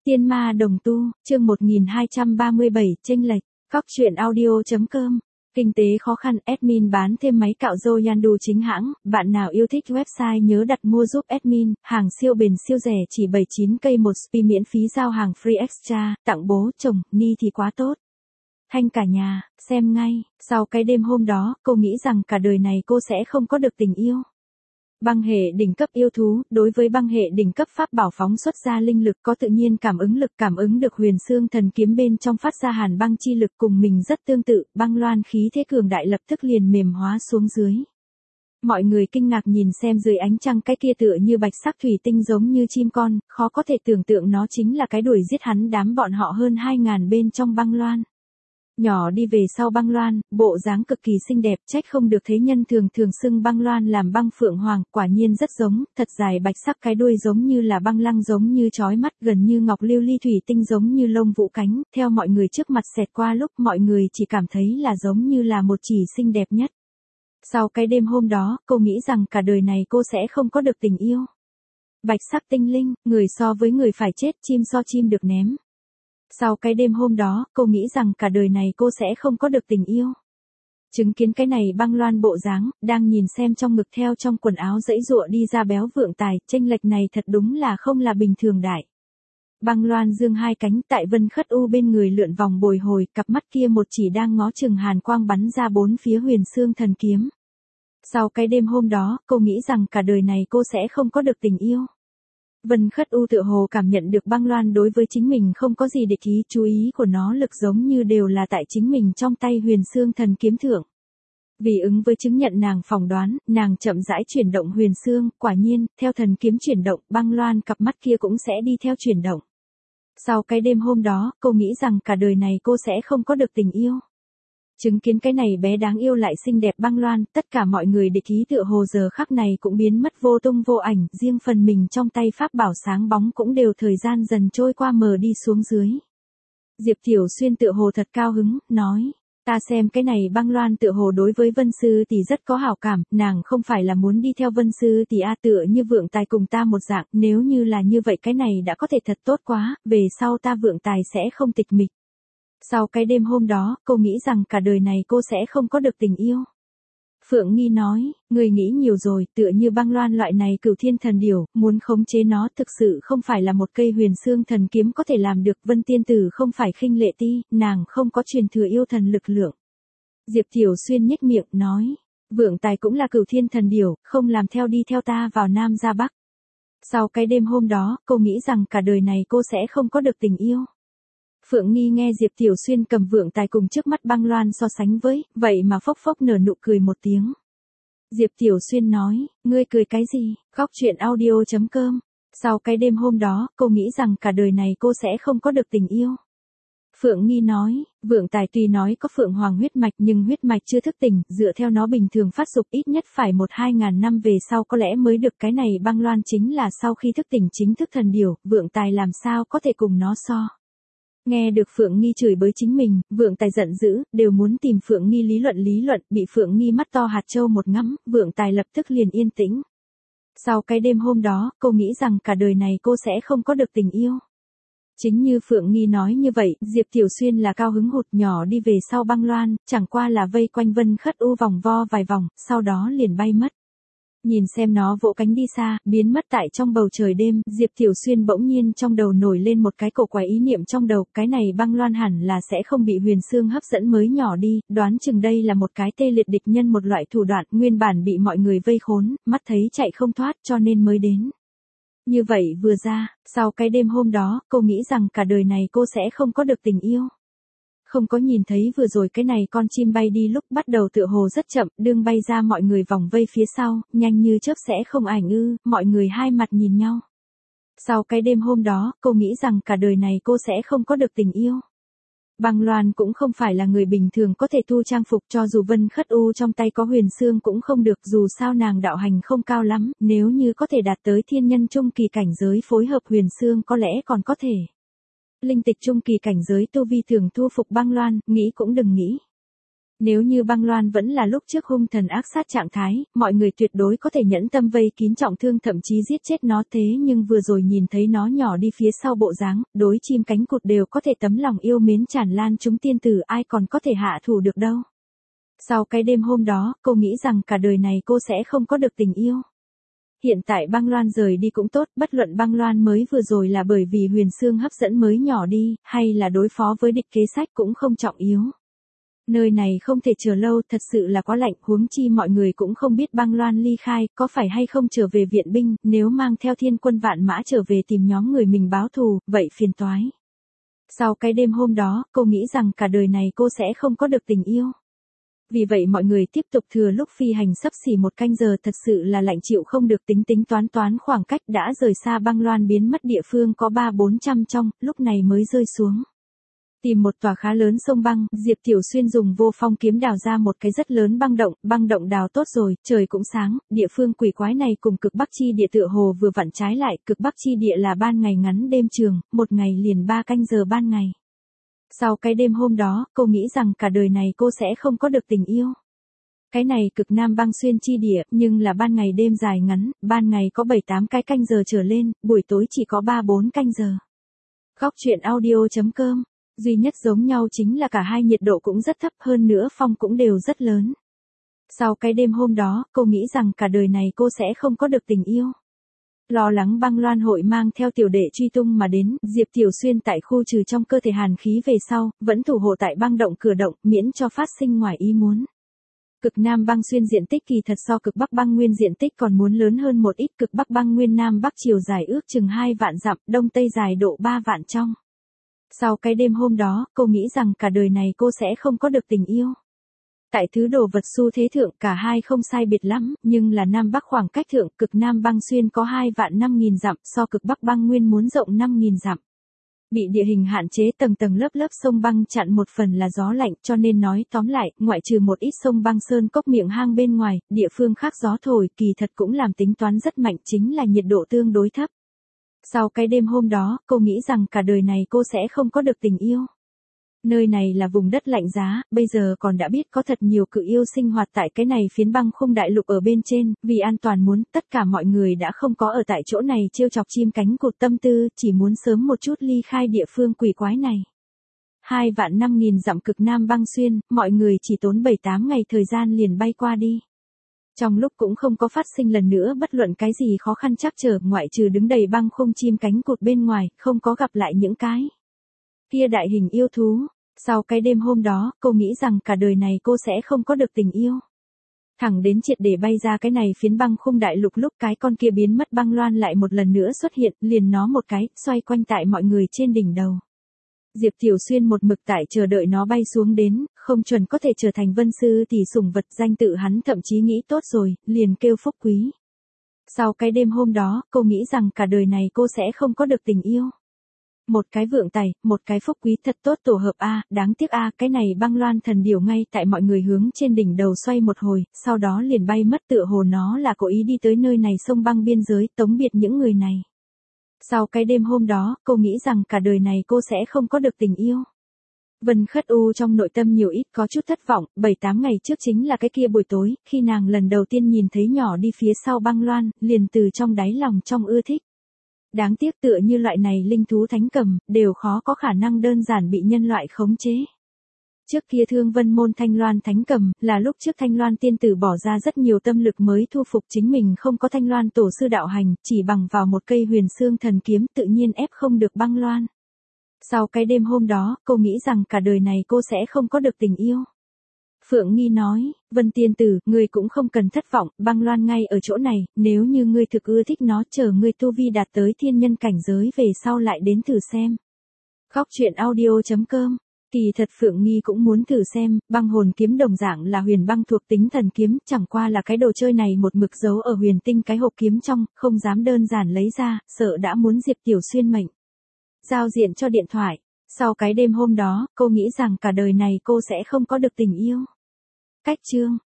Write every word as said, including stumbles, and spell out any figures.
Tiên ma đồng tu, chương một nghìn hai trăm ba mươi bảy, chênh lệch. Cóc truyện audio.com. Kinh tế khó khăn, admin bán thêm máy cạo râu Yandu chính hãng, bạn nào yêu thích website nhớ đặt mua giúp admin, hàng siêu bền siêu rẻ chỉ bảy mươi chín cây một spi miễn phí giao hàng free extra, tặng bố, chồng, ni thì quá tốt. Thanh cả nhà, xem ngay, sau cái đêm hôm đó, cô nghĩ rằng cả đời này cô sẽ không có được tình yêu. Băng hệ đỉnh cấp yêu thú, đối với băng hệ đỉnh cấp pháp bảo phóng xuất ra linh lực có tự nhiên cảm ứng lực cảm ứng được huyền xương thần kiếm bên trong phát ra hàn băng chi lực cùng mình rất tương tự, băng loan khí thế cường đại lập tức liền mềm hóa xuống dưới. Mọi người kinh ngạc nhìn xem dưới ánh trăng cái kia tựa như bạch sắc thủy tinh giống như chim con, khó có thể tưởng tượng nó chính là cái đuổi giết hắn đám bọn họ hơn hai ngàn bên trong băng loan. Nhỏ đi về sau băng loan, bộ dáng cực kỳ xinh đẹp, trách không được thế nhân thường thường xưng băng loan làm băng phượng hoàng, quả nhiên rất giống, thật dài bạch sắc cái đuôi giống như là băng lăng giống như chói mắt gần như ngọc lưu ly thủy tinh giống như lông vũ cánh, theo mọi người trước mặt xẹt qua lúc mọi người chỉ cảm thấy là giống như là một chỉ xinh đẹp nhất. Sau cái đêm hôm đó, cô nghĩ rằng cả đời này cô sẽ không có được tình yêu. Bạch sắc tinh linh, người so với người phải chết, chim so chim được ném. Sau cái đêm hôm đó, cô nghĩ rằng cả đời này cô sẽ không có được tình yêu. Chứng kiến cái này băng loan bộ dáng, đang nhìn xem trong ngực theo trong quần áo dãy dụa đi ra béo vượng tài, chênh lệch này thật đúng là không là bình thường đại. Băng loan dương hai cánh tại vân khất u bên người lượn vòng bồi hồi, cặp mắt kia một chỉ đang ngó chừng hàn quang bắn ra bốn phía huyền xương thần kiếm. Sau cái đêm hôm đó, cô nghĩ rằng cả đời này cô sẽ không có được tình yêu. Vân Khất U tựa hồ cảm nhận được băng loan đối với chính mình không có gì địch ý, chú ý của nó lực giống như đều là tại chính mình trong tay huyền xương thần kiếm thượng. Vì ứng với chứng nhận nàng phỏng đoán, nàng chậm rãi chuyển động huyền xương, quả nhiên, theo thần kiếm chuyển động, băng loan cặp mắt kia cũng sẽ đi theo chuyển động. Sau cái đêm hôm đó, cô nghĩ rằng cả đời này cô sẽ không có được tình yêu. Chứng kiến cái này bé đáng yêu lại xinh đẹp băng loan, tất cả mọi người địch ý tựa hồ giờ khắc này cũng biến mất vô tung vô ảnh, riêng phần mình trong tay pháp bảo sáng bóng cũng đều thời gian dần trôi qua mờ đi xuống dưới. Diệp Tiểu Xuyên tựa hồ thật cao hứng, nói, ta xem cái này băng loan tựa hồ đối với Vân Sư tỷ rất có hảo cảm, nàng không phải là muốn đi theo Vân Sư tỷ a tựa như vượng tài cùng ta một dạng, nếu như là như vậy cái này đã có thể thật tốt quá, về sau ta vượng tài sẽ không tịch mịch. Sau cái đêm hôm đó, cô nghĩ rằng cả đời này cô sẽ không có được tình yêu. Phượng Nghi nói, người nghĩ nhiều rồi, tựa như băng loan loại này cửu thiên thần điểu, muốn khống chế nó thực sự không phải là một cây huyền xương thần kiếm có thể làm được. Vân Tiên Tử không phải khinh lệ ti, nàng không có truyền thừa yêu thần lực lượng. Diệp Tiểu Xuyên nhếch miệng, nói, vượng tài cũng là cửu thiên thần điểu, không làm theo đi theo ta vào Nam ra Bắc. Sau cái đêm hôm đó, cô nghĩ rằng cả đời này cô sẽ không có được tình yêu. Phượng Nghi nghe Diệp Tiểu Xuyên cầm vượng tài cùng trước mắt băng loan so sánh với, vậy mà phốc phốc nở nụ cười một tiếng. Diệp Tiểu Xuyên nói, ngươi cười cái gì, Cóc truyện audio.com. Sau cái đêm hôm đó, cô nghĩ rằng cả đời này cô sẽ không có được tình yêu. Phượng Nghi nói, vượng tài tuy nói có phượng hoàng huyết mạch nhưng huyết mạch chưa thức tỉnh, dựa theo nó bình thường phát dục ít nhất phải một hai ngàn năm về sau có lẽ mới được. Cái này băng loan chính là sau khi thức tỉnh chính thức thần điểu, vượng tài làm sao có thể cùng nó so. Nghe được Phượng Nghi chửi bới chính mình, vượng tài giận dữ, đều muốn tìm Phượng Nghi lý luận lý luận, bị Phượng Nghi mắt to hạt châu một ngắm, vượng tài lập tức liền yên tĩnh. Sau cái đêm hôm đó, cô nghĩ rằng cả đời này cô sẽ không có được tình yêu. Chính như Phượng Nghi nói như vậy, Diệp Tiểu Xuyên là cao hứng hụt nhỏ đi về sau băng loan, chẳng qua là vây quanh Vân Khất U vòng vo vài vòng, sau đó liền bay mất. Nhìn xem nó vỗ cánh đi xa, biến mất tại trong bầu trời đêm, Diệp Tiểu Xuyên bỗng nhiên trong đầu nổi lên một cái cổ quái ý niệm trong đầu, cái này băng loan hẳn là sẽ không bị huyền xương hấp dẫn mới nhỏ đi, đoán chừng đây là một cái tê liệt địch nhân một loại thủ đoạn, nguyên bản bị mọi người vây khốn, mắt thấy chạy không thoát cho nên mới đến. Như vậy vừa ra, sau cái đêm hôm đó, cô nghĩ rằng cả đời này cô sẽ không có được tình yêu. Không có nhìn thấy vừa rồi cái này con chim bay đi lúc bắt đầu tựa hồ rất chậm, đương bay ra mọi người vòng vây phía sau, nhanh như chớp sẽ không ảnh ư, mọi người hai mặt nhìn nhau. Sau cái đêm hôm đó, cô nghĩ rằng cả đời này cô sẽ không có được tình yêu. Băng loan cũng không phải là người bình thường có thể tu trang phục, cho dù Vân Khất U trong tay có huyền xương cũng không được, dù sao nàng đạo hành không cao lắm, nếu như có thể đạt tới thiên nhân trung kỳ cảnh giới phối hợp huyền xương có lẽ còn có thể. Linh tịch trung kỳ cảnh giới tu vi thường thu phục băng loan, nghĩ cũng đừng nghĩ. Nếu như băng loan vẫn là lúc trước hung thần ác sát trạng thái, mọi người tuyệt đối có thể nhẫn tâm vây kín trọng thương thậm chí giết chết nó, thế nhưng vừa rồi nhìn thấy nó nhỏ đi phía sau bộ dáng, đối chim cánh cụt đều có thể tấm lòng yêu mến tràn lan, chúng tiên tử ai còn có thể hạ thủ được đâu. Sau cái đêm hôm đó, cô nghĩ rằng cả đời này cô sẽ không có được tình yêu. Hiện tại băng loan rời đi cũng tốt, bất luận băng loan mới vừa rồi là bởi vì huyền xương hấp dẫn mới nhỏ đi, hay là đối phó với địch kế sách cũng không trọng yếu. Nơi này không thể chờ lâu, thật sự là quá lạnh, huống chi mọi người cũng không biết băng loan ly khai, có phải hay không trở về viện binh, nếu mang theo thiên quân vạn mã trở về tìm nhóm người mình báo thù, vậy phiền toái. Sau cái đêm hôm đó, cô nghĩ rằng cả đời này cô sẽ không có được tình yêu. Vì vậy mọi người tiếp tục thừa lúc phi hành sắp xỉ một canh giờ, thật sự là lạnh chịu không được, tính tính toán toán khoảng cách đã rời xa băng loan biến mất địa phương có ba bốn trăm trong, lúc này mới rơi xuống. Tìm một tòa khá lớn sông băng, Diệp Tiểu Xuyên dùng vô phong kiếm đào ra một cái rất lớn băng động, băng động đào tốt rồi, trời cũng sáng, địa phương quỷ quái này cùng cực bắc chi địa tựa hồ vừa vặn trái lại, cực bắc chi địa là ban ngày ngắn đêm trường, một ngày liền ba canh giờ ban ngày. Sau cái đêm hôm đó, cô nghĩ rằng cả đời này cô sẽ không có được tình yêu. Cái này cực nam băng xuyên chi địa, nhưng là ban ngày đêm dài ngắn, ban ngày có bảy tám cái canh giờ trở lên, buổi tối chỉ có ba bốn canh giờ. Góc truyện audio chấm com, duy nhất giống nhau chính là cả hai nhiệt độ cũng rất thấp, hơn nữa phong cũng đều rất lớn. Sau cái đêm hôm đó, cô nghĩ rằng cả đời này cô sẽ không có được tình yêu. Lo lắng băng loan hội mang theo tiểu đệ truy tung mà đến, Diệp Tiểu Xuyên tại khu trừ trong cơ thể hàn khí về sau, vẫn thủ hộ tại băng động cửa động, miễn cho phát sinh ngoài ý muốn. Cực Nam băng xuyên diện tích kỳ thật so cực Bắc băng nguyên diện tích còn muốn lớn hơn một ít, cực Bắc băng nguyên Nam Bắc chiều dài ước chừng hai vạn dặm, Đông Tây dài độ ba vạn trong. Sau cái đêm hôm đó, cô nghĩ rằng cả đời này cô sẽ không có được tình yêu. Tại thứ đồ vật xu thế thượng cả hai không sai biệt lắm, nhưng là Nam Bắc khoảng cách thượng, cực Nam băng xuyên có hai vạn năm nghìn dặm, so cực Bắc băng nguyên muốn rộng năm nghìn dặm. Bị địa hình hạn chế, tầng tầng lớp lớp sông băng chặn, một phần là gió lạnh, cho nên nói tóm lại, ngoại trừ một ít sông băng sơn cốc miệng hang bên ngoài, địa phương khác gió thổi, kỳ thật cũng làm tính toán rất mạnh, chính là nhiệt độ tương đối thấp. Sau cái đêm hôm đó, cô nghĩ rằng cả đời này cô sẽ không có được tình yêu. Nơi này là vùng đất lạnh giá, bây giờ còn đã biết có thật nhiều cự yêu sinh hoạt tại cái này phiến băng khung đại lục ở bên trên, vì an toàn muốn, tất cả mọi người đã không có ở tại chỗ này trêu chọc chim cánh cụt tâm tư, chỉ muốn sớm một chút ly khai địa phương quỷ quái này. Hai vạn năm nghìn dặm cực Nam băng xuyên, mọi người chỉ tốn bảy tám ngày thời gian liền bay qua đi. Trong lúc cũng không có phát sinh lần nữa bất luận cái gì khó khăn trắc trở, ngoại trừ đứng đầy băng khung chim cánh cụt bên ngoài, không có gặp lại những cái kia đại hình yêu thú. Sau cái đêm hôm đó, cô nghĩ rằng cả đời này cô sẽ không có được tình yêu. Thẳng đến triệt để bay ra cái này phiến băng khung đại lục, lúc cái con kia biến mất băng loan lại một lần nữa xuất hiện, liền nó một cái, xoay quanh tại mọi người trên đỉnh đầu. Diệp Tiểu Xuyên một mực tại chờ đợi nó bay xuống đến, không chuẩn có thể trở thành vân sư tỷ sủng vật, danh tự hắn thậm chí nghĩ tốt rồi, liền kêu Phúc Quý. Sau cái đêm hôm đó, cô nghĩ rằng cả đời này cô sẽ không có được tình yêu. Một cái vượng tài, một cái Phúc Quý, thật tốt tổ hợp a, đáng tiếc a, cái này băng loan thần điểu ngay tại mọi người hướng trên đỉnh đầu xoay một hồi, sau đó liền bay mất, tựa hồ nó là cố ý đi tới nơi này sông băng biên giới, tống biệt những người này. Sau cái đêm hôm đó, cô nghĩ rằng cả đời này cô sẽ không có được tình yêu. Vân Khất U trong nội tâm nhiều ít có chút thất vọng, bảy tám ngày trước chính là cái kia buổi tối, khi nàng lần đầu tiên nhìn thấy nhỏ đi phía sau băng loan, liền từ trong đáy lòng trong ưa thích. Đáng tiếc tựa như loại này linh thú thánh cầm, đều khó có khả năng đơn giản bị nhân loại khống chế. Trước kia Thương Vân môn Thanh Loan thánh cầm, là lúc trước Thanh Loan tiên tử bỏ ra rất nhiều tâm lực mới thu phục, chính mình không có Thanh Loan tổ sư đạo hành, chỉ bằng vào một cây huyền xương thần kiếm tự nhiên ép không được băng loan. Sau cái đêm hôm đó, cô nghĩ rằng cả đời này cô sẽ không có được tình yêu. Phượng Nghi nói, Vân tiên tử, ngươi cũng không cần thất vọng, băng loan ngay ở chỗ này, nếu như ngươi thực ưa thích nó, chờ ngươi tu vi đạt tới thiên nhân cảnh giới về sau lại đến thử xem. Góc truyện audio chấm com. Kỳ thật Phượng Nghi cũng muốn thử xem, băng hồn kiếm đồng dạng là huyền băng thuộc tính thần kiếm, chẳng qua là cái đồ chơi này một mực giấu ở huyền tinh cái hộp kiếm trong, không dám đơn giản lấy ra, sợ đã muốn Diệp Tiểu Xuyên mệnh. Giao diện cho điện thoại. Sau cái đêm hôm đó, cô nghĩ rằng cả đời này cô sẽ không có được tình yêu. Cách chương.